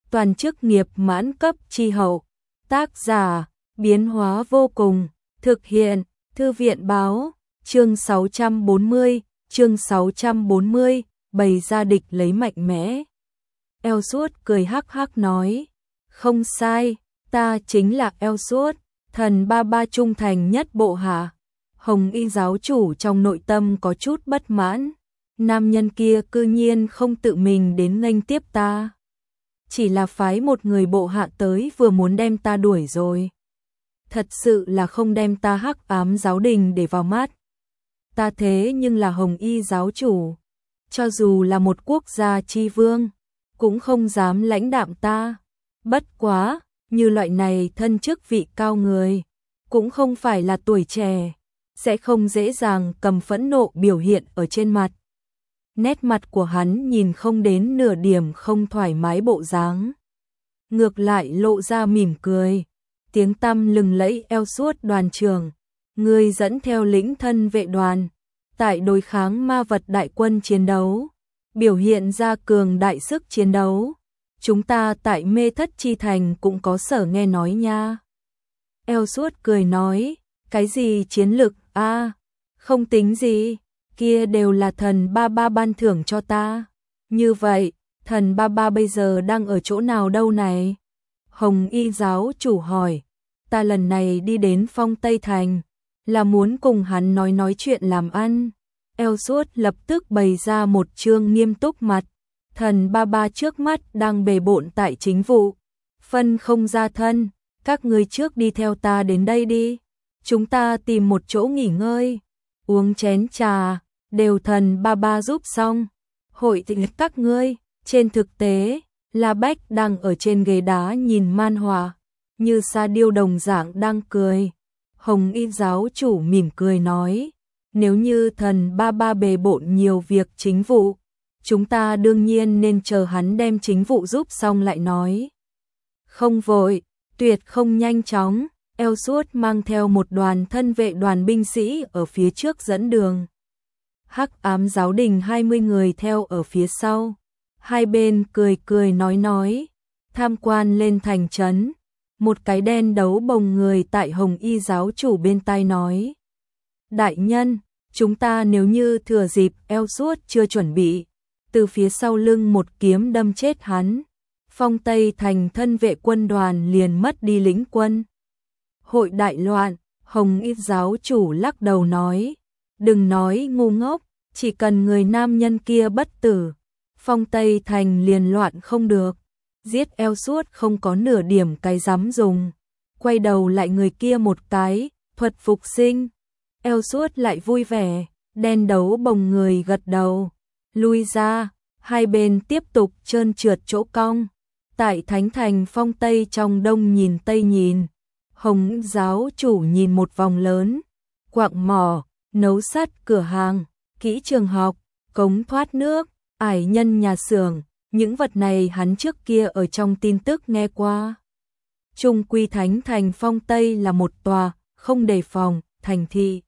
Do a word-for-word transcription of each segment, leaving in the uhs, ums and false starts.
toàn chức nghiệp mãn cấp chi hậu. Tác giả, biến hóa vô cùng, thực hiện, thư viện báo, chương sáu trăm bốn mươi, chương sáu trăm bốn mươi, bày ra địch lấy mạnh mẽ. Eo Suốt cười hắc hắc nói, không sai, ta chính là Eo Suốt, thần ba ba trung thành nhất bộ hạ. Hồng Y giáo chủ trong nội tâm có chút bất mãn, nam nhân kia cư nhiên không tự mình đến nghênh tiếp ta. Chỉ là phái một người bộ hạ tới vừa muốn đem ta đuổi rồi. Thật sự là không đem ta hắc ám giáo đình để vào mắt. Ta thế nhưng là Hồng Y giáo chủ, cho dù là một quốc gia chi vương, cũng không dám lãnh đạm ta. Bất quá, như loại này thân chức vị cao người, cũng không phải là tuổi trẻ, sẽ không dễ dàng cầm phẫn nộ biểu hiện ở trên mặt. Nét mặt của hắn nhìn không đến nửa điểm không thoải mái bộ dáng, ngược lại lộ ra mỉm cười. Tiếng tăm lừng lẫy Eo Suốt đoàn trưởng, người dẫn theo lĩnh thân vệ đoàn, tại đối kháng ma vật đại quân chiến đấu, biểu hiện ra cường đại sức chiến đấu. Chúng ta tại Mê Thất Chi Thành cũng có sở nghe nói nha. Eo Suốt cười nói, cái gì chiến lực a à, không tính gì, kia đều là thần ba ba ban thưởng cho ta. Như vậy, thần ba ba bây giờ đang ở chỗ nào đâu này? Hồng Y giáo chủ hỏi, ta lần này đi đến Phong Tây Thành, là muốn cùng hắn nói nói chuyện làm ăn. Eo Suốt lập tức bày ra một trương nghiêm túc mặt, thần ba ba trước mắt đang bề bộn tại chính vụ, phân không ra thân, các ngươi trước đi theo ta đến đây đi, chúng ta tìm một chỗ nghỉ ngơi, uống chén trà, đều thần ba ba giúp xong. Hội tình các ngươi, trên thực tế, La Bách đang ở trên ghế đá nhìn man họa, như sa điêu đồng dạng đang cười. Hồng Y giáo chủ mỉm cười nói, nếu như thần ba ba bề bộn nhiều việc chính vụ, chúng ta đương nhiên nên chờ hắn đem chính vụ giúp xong lại nói. Không vội, tuyệt không nhanh chóng. Eo Suốt mang theo một đoàn thân vệ đoàn binh sĩ ở phía trước dẫn đường. Hắc ám giáo đình hai mươi người theo ở phía sau. Hai bên cười cười nói nói, tham quan lên thành trấn. Một cái đen đấu bồng người tại Hồng Y giáo chủ bên tai nói, đại nhân, chúng ta nếu như thừa dịp Eo Suốt chưa chuẩn bị, từ phía sau lưng một kiếm đâm chết hắn, Phong Tây Thành thân vệ quân đoàn liền mất đi lĩnh quân. Hội đại loạn. Hồng Y giáo chủ lắc đầu nói, đừng nói ngu ngốc, chỉ cần người nam nhân kia bất tử, Phong Tây Thành liền loạn không được. Giết Eo Suốt không có nửa điểm cái dám dùng. Quay đầu lại người kia một cái, thuật phục sinh. Eo Suốt lại vui vẻ, đen đấu bồng người gật đầu, lui ra, hai bên tiếp tục trơn trượt chỗ cong. Tại Thánh Thành Phong Tây trong đông nhìn tây nhìn, Hồng giáo chủ nhìn một vòng lớn, quặng mỏ, nấu sắt cửa hàng, kỹ trường học, cống thoát nước, ải nhân nhà xưởng, những vật này hắn trước kia ở trong tin tức nghe qua. Trung quy Thánh Thành Phong Tây là một tòa, không đề phòng, thành thị.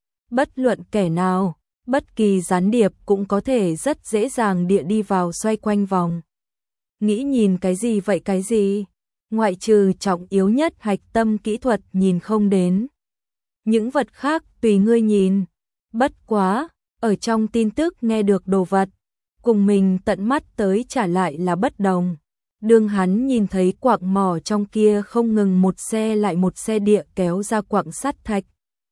Bất luận kẻ nào, bất kỳ gián điệp cũng có thể rất dễ dàng địa đi vào xoay quanh vòng. Nghĩ nhìn cái gì vậy cái gì? Ngoại trừ trọng yếu nhất hạch tâm kỹ thuật nhìn không đến. Những vật khác tùy ngươi nhìn. Bất quá, ở trong tin tức nghe được đồ vật, cùng mình tận mắt tới trả lại là bất đồng. Đương hắn nhìn thấy quặng mỏ trong kia không ngừng một xe lại một xe địa kéo ra quặng sắt thạch.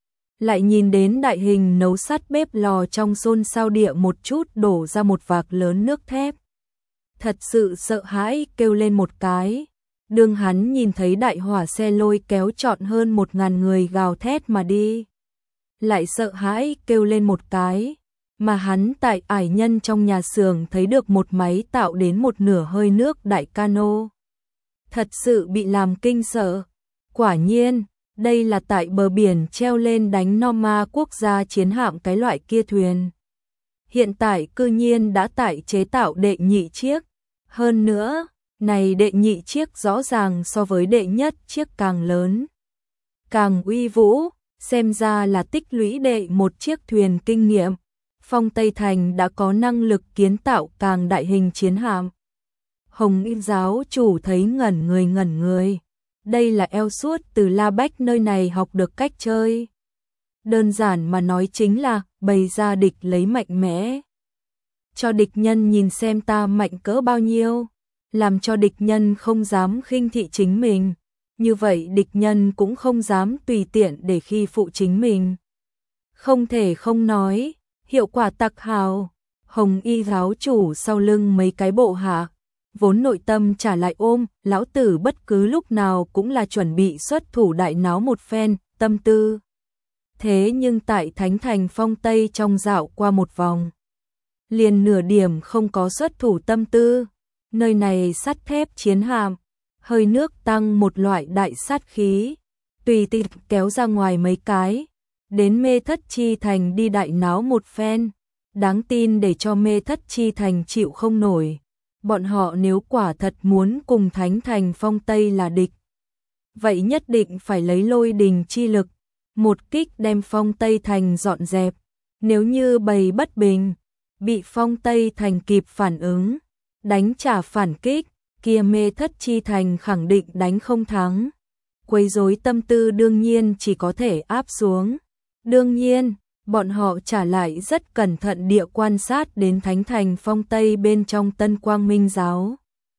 Lại nhìn đến đại hình nấu sắt bếp lò trong xôn xao địa một chút đổ ra một vạc lớn nước thép. Thật sự sợ hãi kêu lên một cái. Đương hắn nhìn thấy đại hỏa xe lôi kéo trọn hơn một ngàn người gào thét mà đi. Lại sợ hãi kêu lên một cái. Mà hắn tại ải nhân trong nhà xưởng thấy được một máy tạo đến một nửa hơi nước đại cano. Thật sự bị làm kinh sợ. Quả nhiên, đây là tại bờ biển treo lên đánh Norma quốc gia chiến hạm cái loại kia thuyền. Hiện tại cư nhiên đã tại chế tạo đệ nhị chiếc. Hơn nữa, này đệ nhị chiếc rõ ràng so với đệ nhất chiếc càng lớn, càng uy vũ, xem ra là tích lũy đệ một chiếc thuyền kinh nghiệm. Phong Tây Thành đã có năng lực kiến tạo càng đại hình chiến hạm. Hồng Y giáo chủ thấy ngẩn người ngẩn người. Đây là eo suốt từ La Bách nơi này học được cách chơi. Đơn giản mà nói chính là bày ra địch lấy mạnh mẽ. Cho địch nhân nhìn xem ta mạnh cỡ bao nhiêu. Làm cho địch nhân không dám khinh thị chính mình. Như vậy địch nhân cũng không dám tùy tiện để khi phụ chính mình. Không thể không nói, hiệu quả tặc hào. Hồng Y giáo chủ sau lưng mấy cái bộ hạ, vốn nội tâm trả lại ôm, lão tử bất cứ lúc nào cũng là chuẩn bị xuất thủ đại náo một phen, tâm tư. Thế nhưng tại Thánh Thành Phong Tây trong dạo qua một vòng, liền nửa điểm không có xuất thủ tâm tư. Nơi này sắt thép chiến hạm, hơi nước tăng một loại đại sát khí, tùy tiện kéo ra ngoài mấy cái, đến Mê Thất Chi Thành đi đại náo một phen. Đáng tin để cho Mê Thất Chi Thành chịu không nổi. Bọn họ nếu quả thật muốn cùng Thánh Thành Phong Tây là địch, vậy nhất định phải lấy lôi đình chi lực, một kích đem Phong Tây Thành dọn dẹp. Nếu như bầy bất bình, bị Phong Tây Thành kịp phản ứng, đánh trả phản kích, kia Mê Thất Chi Thành khẳng định đánh không thắng. Quấy rối tâm tư đương nhiên chỉ có thể áp xuống. Đương nhiên, bọn họ trả lại rất cẩn thận địa quan sát đến Thánh Thành Phong Tây bên trong Tân Quang Minh giáo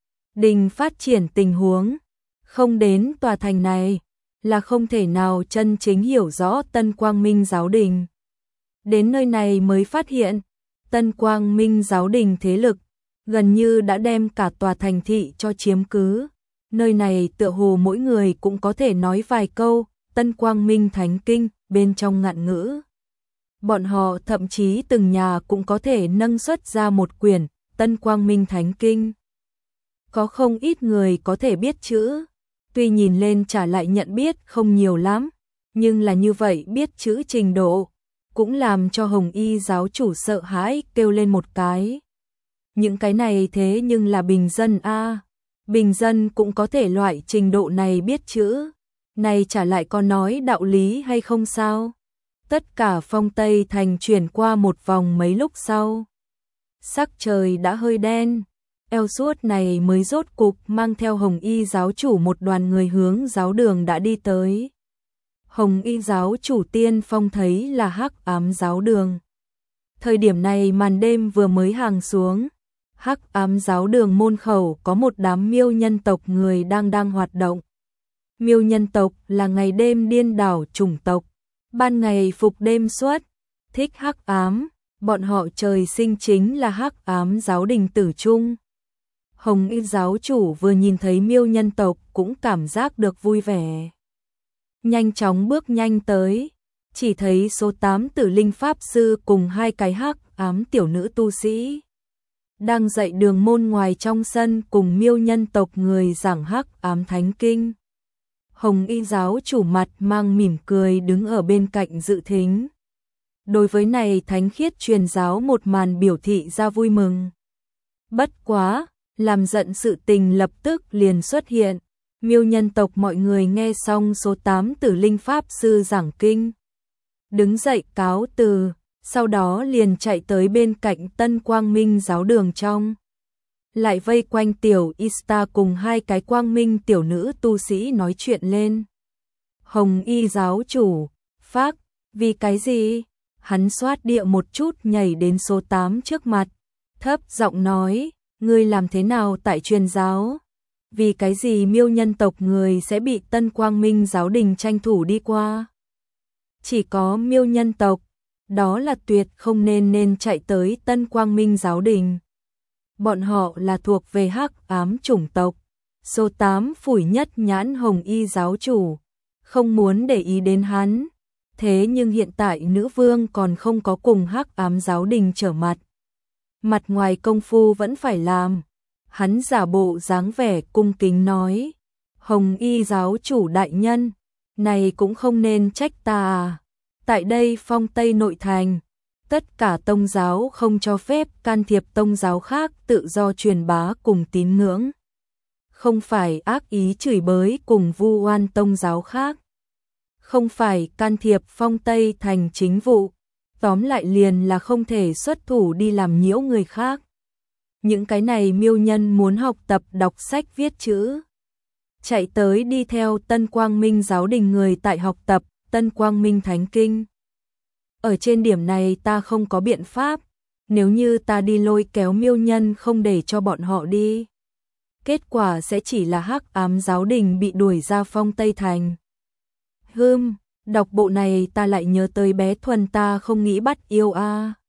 đình phát triển tình huống. Không đến tòa thành này là không thể nào chân chính hiểu rõ Tân Quang Minh giáo đình. Đến nơi này mới phát hiện, Tân Quang Minh giáo đình thế lực gần như đã đem cả tòa thành thị cho chiếm cứ. Nơi này tựa hồ mỗi người cũng có thể nói vài câu Tân Quang Minh Thánh Kinh bên trong ngạn ngữ. Bọn họ thậm chí từng nhà cũng có thể nâng xuất ra một quyển Tân Quang Minh Thánh Kinh. Có không ít người có thể biết chữ, tuy nhìn lên trả lại nhận biết không nhiều lắm, nhưng là như vậy biết chữ trình độ, cũng làm cho Hồng Y giáo chủ sợ hãi kêu lên một cái. Những cái này thế nhưng là bình dân a, bình dân cũng có thể loại trình độ này biết chữ, này trả lại có nói đạo lý hay không sao? Tất cả Phong Tây Thành chuyển qua một vòng mấy lúc sau. Sắc trời đã hơi đen, eo suốt này mới rốt cục mang theo Hồng Y giáo chủ một đoàn người hướng giáo đường đã đi tới. Hồng Y giáo chủ tiên phong thấy là Hắc Ám giáo đường. Thời điểm này màn đêm vừa mới hàng xuống, Hắc Ám giáo đường môn khẩu có một đám miêu nhân tộc người đang đang hoạt động. Miêu nhân tộc là ngày đêm điên đảo chủng tộc, ban ngày phục đêm xuất, thích hắc ám, bọn họ trời sinh chính là Hắc Ám giáo đình tử trung. Hồng Y giáo chủ vừa nhìn thấy miêu nhân tộc cũng cảm giác được vui vẻ. Nhanh chóng bước nhanh tới, chỉ thấy số tám tử linh pháp sư cùng hai cái Hắc Ám tiểu nữ tu sĩ đang dạy đường môn ngoài trong sân cùng miêu nhân tộc người giảng Hắc Ám Thánh Kinh. Hồng Y giáo chủ mặt mang mỉm cười đứng ở bên cạnh dự thính. Đối với này thánh khiết truyền giáo một màn biểu thị ra vui mừng. Bất quá, làm giận sự tình lập tức liền xuất hiện. Miêu nhân tộc mọi người nghe xong số tám tử linh pháp sư giảng kinh, đứng dậy cáo từ, sau đó liền chạy tới bên cạnh Tân Quang Minh giáo đường trong. Lại vây quanh tiểu Ista cùng hai cái quang minh tiểu nữ tu sĩ nói chuyện lên. Hồng Y giáo chủ, phác, vì cái gì? Hắn xoát địa một chút nhảy đến số tám trước mặt, thấp giọng nói, ngươi làm thế nào tại truyền giáo? Vì cái gì miêu nhân tộc người sẽ bị Tân Quang Minh giáo đình tranh thủ đi qua? Chỉ có miêu nhân tộc, đó là tuyệt không nên nên chạy tới Tân Quang Minh giáo đình. Bọn họ là thuộc về Hắc Ám chủng tộc. Số tám phủi nhất nhãn Hồng Y giáo chủ, không muốn để ý đến hắn. Thế nhưng hiện tại nữ vương còn không có cùng Hắc Ám giáo đình trở mặt. Mặt ngoài công phu vẫn phải làm. Hắn giả bộ dáng vẻ cung kính nói, Hồng Y giáo chủ đại nhân, này cũng không nên trách ta à. Tại đây Phong Tây nội thành, tất cả tông giáo không cho phép can thiệp tông giáo khác tự do truyền bá cùng tín ngưỡng. Không phải ác ý chửi bới cùng vu oan tông giáo khác. Không phải can thiệp Phong Tây thành chính vụ. Tóm lại liền là không thể xuất thủ đi làm nhiễu người khác. những cái này miêu nhân muốn học tập đọc sách viết chữ. Chạy tới đi theo Tân Quang Minh giáo đình người tại học tập Tân Quang Minh Thánh Kinh. Ở trên điểm này ta không có biện pháp, nếu như ta đi lôi kéo miêu nhân không để cho bọn họ đi. Kết quả sẽ chỉ là hắc ám giáo đình bị đuổi ra Phong Tây Thành. Hừm, đọc bộ này ta lại nhớ tới bé Thuần ta không nghĩ bắt yêu a. À.